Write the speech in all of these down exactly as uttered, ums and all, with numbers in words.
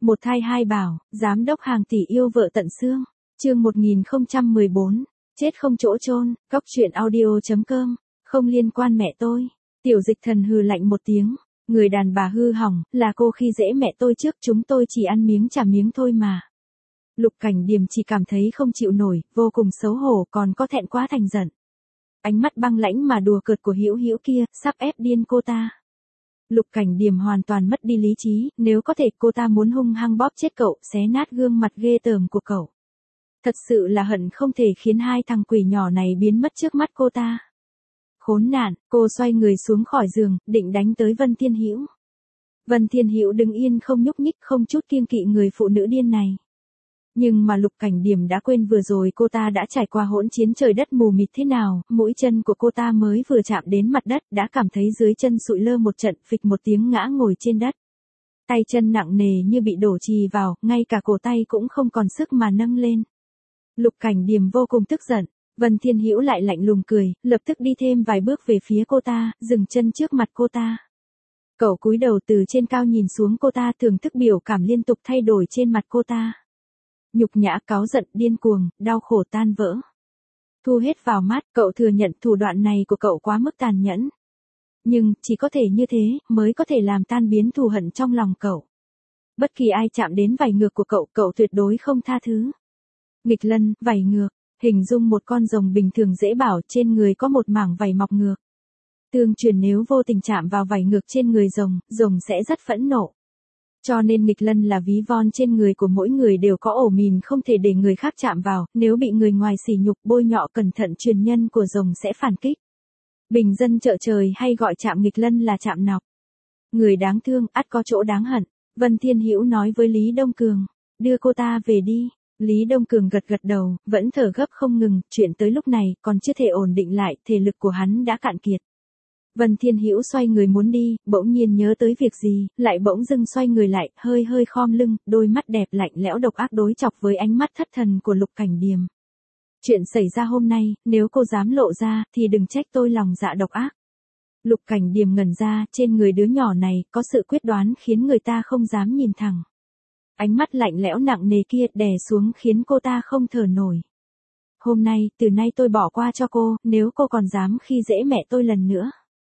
Một thai hai bảo, giám đốc hàng tỷ yêu vợ tận xương. Chương một nghìn không trăm mười bốn, chết không chỗ chôn, cóc truyện audio chấm com, không liên quan mẹ tôi. Tiểu Dịch Thần hừ lạnh một tiếng, người đàn bà hư hỏng, là cô khi dễ mẹ tôi trước, chúng tôi chỉ ăn miếng trả miếng thôi mà. Lục Cảnh Điềm chỉ cảm thấy không chịu nổi, vô cùng xấu hổ, còn có thẹn quá thành giận. Ánh mắt băng lãnh mà đùa cợt của Hữu Hữu kia, sắp ép điên cô ta. Lục Cảnh Điềm hoàn toàn mất đi lý trí, nếu có thể cô ta muốn hung hăng bóp chết cậu, xé nát gương mặt ghê tởm của cậu. Thật sự là hận không thể khiến hai thằng quỷ nhỏ này biến mất trước mắt cô ta. Khốn nạn, cô xoay người xuống khỏi giường, định đánh tới Vân Thiên Hữu. Vân Thiên Hữu đứng yên không nhúc nhích, không chút kiêng kỵ người phụ nữ điên này. Nhưng mà Lục Cảnh Điềm đã quên vừa rồi cô ta đã trải qua hỗn chiến trời đất mù mịt thế nào, mũi chân của cô ta mới vừa chạm đến mặt đất đã cảm thấy dưới chân sụi lơ một trận, phịch một tiếng ngã ngồi trên đất. Tay chân nặng nề như bị đổ chì vào, ngay cả cổ tay cũng không còn sức mà nâng lên. Lục Cảnh Điềm vô cùng tức giận, Vân Thiên Hữu lại lạnh lùng cười, lập tức đi thêm vài bước về phía cô ta, dừng chân trước mặt cô ta. Cậu cúi đầu từ trên cao nhìn xuống cô ta, thưởng thức biểu cảm liên tục thay đổi trên mặt cô ta. Nhục nhã, cáu giận, điên cuồng, đau khổ, tan vỡ. Thu hết vào mắt, cậu thừa nhận thủ đoạn này của cậu quá mức tàn nhẫn. Nhưng, chỉ có thể như thế, mới có thể làm tan biến thù hận trong lòng cậu. Bất kỳ ai chạm đến vảy ngược của cậu, cậu tuyệt đối không tha thứ. Nghịch lân, vảy ngược, hình dung một con rồng bình thường dễ bảo, trên người có một mảng vảy mọc ngược. Tương truyền nếu vô tình chạm vào vảy ngược trên người rồng, rồng sẽ rất phẫn nộ. Cho nên nghịch lân là ví von trên người của mỗi người đều có ổ mìn không thể để người khác chạm vào, nếu bị người ngoài sỉ nhục bôi nhọ cẩn thận truyền nhân của rồng sẽ phản kích. Bình dân chợ trời hay gọi chạm nghịch lân là chạm nọc. Người đáng thương, ắt có chỗ đáng hận. Vân Thiên Hữu nói với Lý Đông Cường, đưa cô ta về đi. Lý Đông Cường gật gật đầu, vẫn thở gấp không ngừng, chuyện tới lúc này còn chưa thể ổn định lại, thể lực của hắn đã cạn kiệt. Vân Thiên Hữu xoay người muốn đi, bỗng nhiên nhớ tới việc gì, lại bỗng dưng xoay người lại, hơi hơi khom lưng, đôi mắt đẹp lạnh lẽo độc ác đối chọc với ánh mắt thất thần của Lục Cảnh Điềm. Chuyện xảy ra hôm nay, nếu cô dám lộ ra, thì đừng trách tôi lòng dạ độc ác. Lục Cảnh Điềm ngẩn ra, trên người đứa nhỏ này, có sự quyết đoán khiến người ta không dám nhìn thẳng. Ánh mắt lạnh lẽo nặng nề kia đè xuống khiến cô ta không thở nổi. Hôm nay, từ nay tôi bỏ qua cho cô, nếu cô còn dám khi dễ mẹ tôi lần nữa.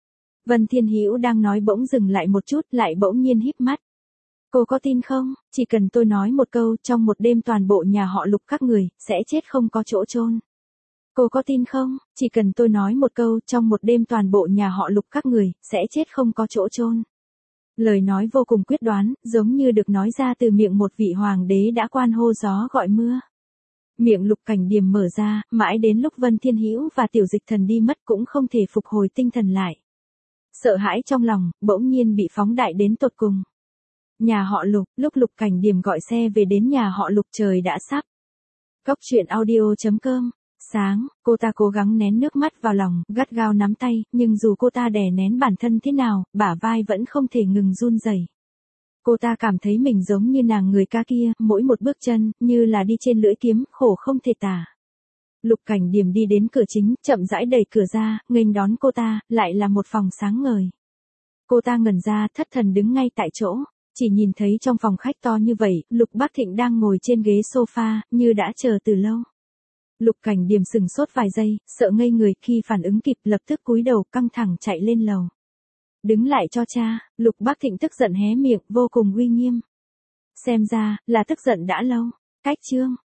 Vân Thiên Hữu đang nói bỗng dừng lại một chút, lại bỗng nhiên híp mắt. Cô có tin không, chỉ cần tôi nói một câu, trong một đêm toàn bộ nhà họ Lục các người, sẽ chết không có chỗ chôn. Cô có tin không, chỉ cần tôi nói một câu, trong một đêm toàn bộ nhà họ Lục các người, sẽ chết không có chỗ chôn. Lời nói vô cùng quyết đoán, giống như được nói ra từ miệng một vị hoàng đế đã quan hô gió gọi mưa. Miệng Lục Cảnh Điềm mở ra, mãi đến lúc Vân Thiên Hữu và Tiểu Dịch Thần đi mất cũng không thể phục hồi tinh thần lại. Sợ hãi trong lòng, bỗng nhiên bị phóng đại đến tột cùng. Nhà họ Lục, lúc Lục Cảnh Điềm gọi xe về đến nhà họ Lục trời đã sắp. Cóc truyện audio chấm com. Sáng, cô ta cố gắng nén nước mắt vào lòng, gắt gao nắm tay, nhưng dù cô ta đè nén bản thân thế nào, bả vai vẫn không thể ngừng run rẩy. Cô ta cảm thấy mình giống như nàng người ca kia, mỗi một bước chân, như là đi trên lưỡi kiếm, khổ không thể tả. Lục Cảnh Điềm đi đến cửa chính, chậm rãi đẩy cửa ra, nghênh đón cô ta, lại là một phòng sáng ngời. Cô ta ngẩn ra, thất thần đứng ngay tại chỗ, chỉ nhìn thấy trong phòng khách to như vậy, Lục Bác Thịnh đang ngồi trên ghế sofa, như đã chờ từ lâu. Lục Cảnh Điềm sừng sốt vài giây, sợ ngây người, khi phản ứng kịp lập tức cúi đầu căng thẳng chạy lên lầu. Đứng lại cho cha, Lục Bác Thịnh tức giận hé miệng, vô cùng uy nghiêm. Xem ra, là tức giận đã lâu. Cách chương.